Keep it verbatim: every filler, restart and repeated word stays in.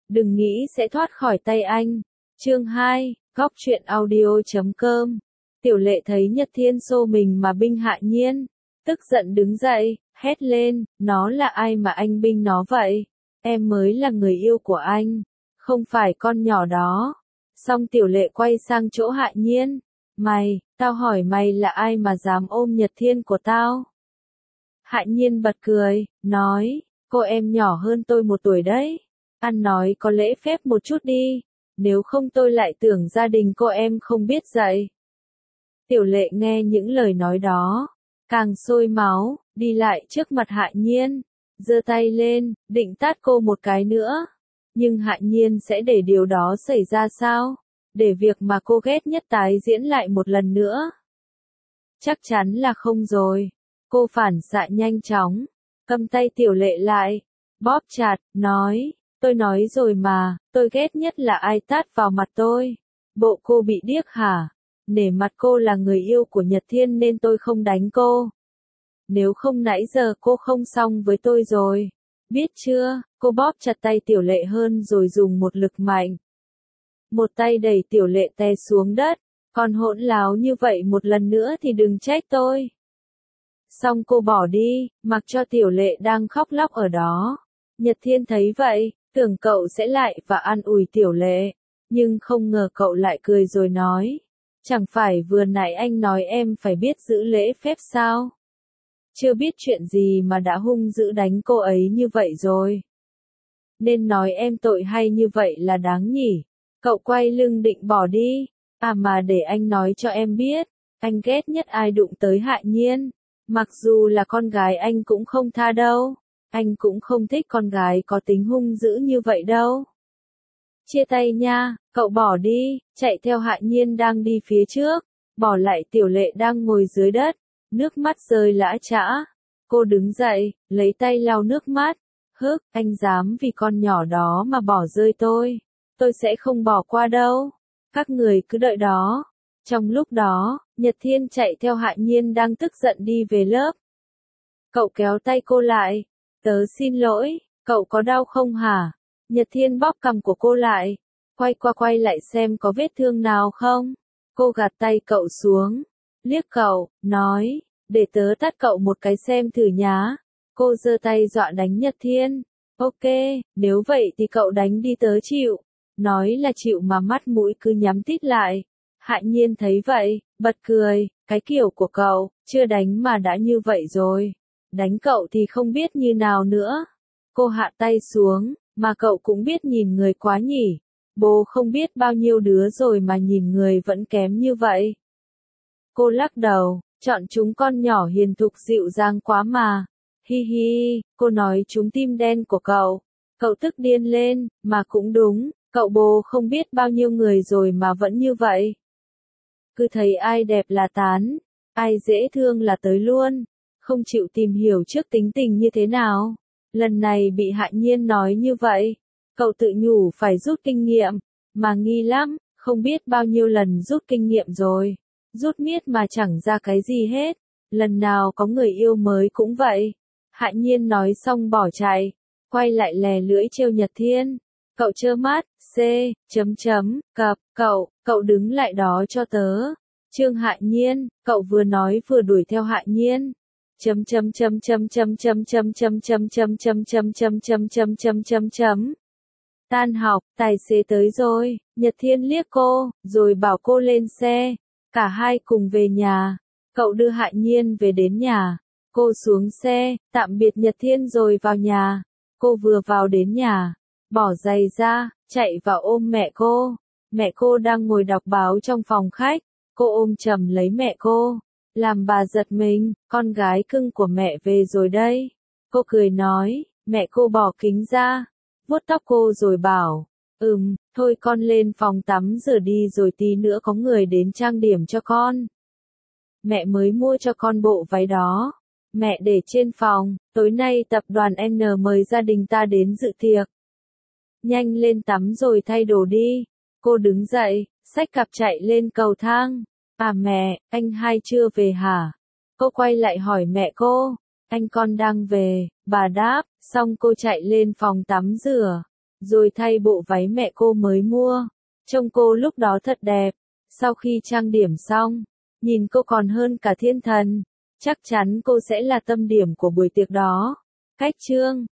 đừng nghĩ sẽ thoát khỏi tay anh. Chương hai, Góc truyện audio chấm com. Tiểu Lệ thấy Nhật Thiên xô mình mà binh Hạ Nhiên, tức giận đứng dậy, hét lên, nó là ai mà anh binh nó vậy? Em mới là người yêu của anh, không phải con nhỏ đó. Xong Tiểu Lệ quay sang chỗ Hạ Nhiên, mày, tao hỏi mày là ai mà dám ôm Nhật Thiên của tao? Hạ Nhiên bật cười, nói, cô em nhỏ hơn tôi một tuổi đấy. Ăn nói có lễ phép một chút đi, nếu không tôi lại tưởng gia đình cô em không biết dạy. Tiểu Lệ nghe những lời nói đó, càng sôi máu, đi lại trước mặt Hạ Nhiên, giơ tay lên, định tát cô một cái nữa. Nhưng Hạ Nhiên sẽ để điều đó xảy ra sao? Để việc mà cô ghét nhất tái diễn lại một lần nữa? Chắc chắn là không rồi. Cô phản xạ nhanh chóng, cầm tay Tiểu Lệ lại, bóp chặt, nói, tôi nói rồi mà, tôi ghét nhất là ai tát vào mặt tôi. Bộ cô bị điếc hả? Nể mặt cô là người yêu của Nhật Thiên nên tôi không đánh cô. Nếu không nãy giờ cô không xong với tôi rồi. Biết chưa? Cô bóp chặt tay Tiểu Lệ hơn rồi dùng một lực mạnh. Một tay đẩy Tiểu Lệ té xuống đất. Còn hỗn láo như vậy một lần nữa thì đừng trách tôi. Xong cô bỏ đi, mặc cho Tiểu Lệ đang khóc lóc ở đó. Nhật Thiên thấy vậy, tưởng cậu sẽ lại và an ủi Tiểu Lệ. Nhưng không ngờ cậu lại cười rồi nói. Chẳng phải vừa nãy anh nói em phải biết giữ lễ phép sao? Chưa biết chuyện gì mà đã hung dữ đánh cô ấy như vậy rồi. Nên nói em tội hay như vậy là đáng nhỉ? Cậu quay lưng định bỏ đi. À mà để anh nói cho em biết, anh ghét nhất ai đụng tới Hạ Nhiên. Mặc dù là con gái anh cũng không tha đâu. Anh cũng không thích con gái có tính hung dữ như vậy đâu. Chia tay nha, cậu bỏ đi, chạy theo Hạ Nhiên đang đi phía trước, bỏ lại Tiểu Lệ đang ngồi dưới đất, nước mắt rơi lã chã. Cô đứng dậy, lấy tay lau nước mắt, hức, anh dám vì con nhỏ đó mà bỏ rơi tôi, tôi sẽ không bỏ qua đâu, các người cứ đợi đó. Trong lúc đó, Nhật Thiên chạy theo Hạ Nhiên đang tức giận đi về lớp. Cậu kéo tay cô lại, tớ xin lỗi, cậu có đau không hả? Nhật Thiên bóp cằm của cô lại, quay qua quay lại xem có vết thương nào không. Cô gạt tay cậu xuống, liếc cậu, nói, để tớ tát cậu một cái xem thử nhá. Cô giơ tay dọa đánh Nhật Thiên. Ok, nếu vậy thì cậu đánh đi tớ chịu. Nói là chịu mà mắt mũi cứ nhắm tít lại. Hạ Nhiên thấy vậy, bật cười, cái kiểu của cậu, chưa đánh mà đã như vậy rồi. Đánh cậu thì không biết như nào nữa. Cô hạ tay xuống, mà cậu cũng biết nhìn người quá nhỉ. Bố không biết bao nhiêu đứa rồi mà nhìn người vẫn kém như vậy. Cô lắc đầu, chọn chúng con nhỏ hiền thục dịu dàng quá mà. Hi hi, cô nói chúng tim đen của cậu. Cậu tức điên lên, mà cũng đúng, cậu bố không biết bao nhiêu người rồi mà vẫn như vậy. Cứ thấy ai đẹp là tán, ai dễ thương là tới luôn, không chịu tìm hiểu trước tính tình như thế nào. Lần này bị Hạ Nhiên nói như vậy, cậu tự nhủ phải rút kinh nghiệm, mà nghi lắm, không biết bao nhiêu lần rút kinh nghiệm rồi, rút miết mà chẳng ra cái gì hết, lần nào có người yêu mới cũng vậy. Hạ Nhiên nói xong bỏ chạy, quay lại lè lưỡi trêu Nhật Thiên, cậu trơ mắt, c, chấm chấm, cặp, cậu, cậu đứng lại đó cho tớ. Trương Hạ Nhiên, cậu vừa nói vừa đuổi theo Hạ Nhiên. Chấm chấm chấm chấm chấm chấm chấm chấm chấm chấm chấm chấm chấm chấm chấm chấm chấm chấm. Tan học, tài xế tới rồi, Nhật Thiên liếc cô, rồi bảo cô lên xe, cả hai cùng về nhà. Cậu đưa Hạ Nhiên về đến nhà, cô xuống xe, tạm biệt Nhật Thiên rồi vào nhà. Cô vừa vào đến nhà, bỏ giày ra, chạy vào ôm mẹ cô. Mẹ cô đang ngồi đọc báo trong phòng khách, cô ôm chầm lấy mẹ cô. Làm bà giật mình, con gái cưng của mẹ về rồi đây. Cô cười nói, mẹ cô bỏ kính ra, vuốt tóc cô rồi bảo, ừm, thôi con lên phòng tắm rửa đi rồi tí nữa có người đến trang điểm cho con. Mẹ mới mua cho con bộ váy đó. Mẹ để trên phòng, tối nay tập đoàn N mời gia đình ta đến dự tiệc. Nhanh lên tắm rồi thay đồ đi. Cô đứng dậy, xách cặp chạy lên cầu thang. À mẹ, anh hai chưa về hả? Cô quay lại hỏi mẹ cô. Anh con đang về, bà đáp, xong cô chạy lên phòng tắm rửa. rồi thay bộ váy mẹ cô mới mua. Trông cô lúc đó thật đẹp. Sau khi trang điểm xong, nhìn cô còn hơn cả thiên thần. Chắc chắn cô sẽ là tâm điểm của buổi tiệc đó. Cách chương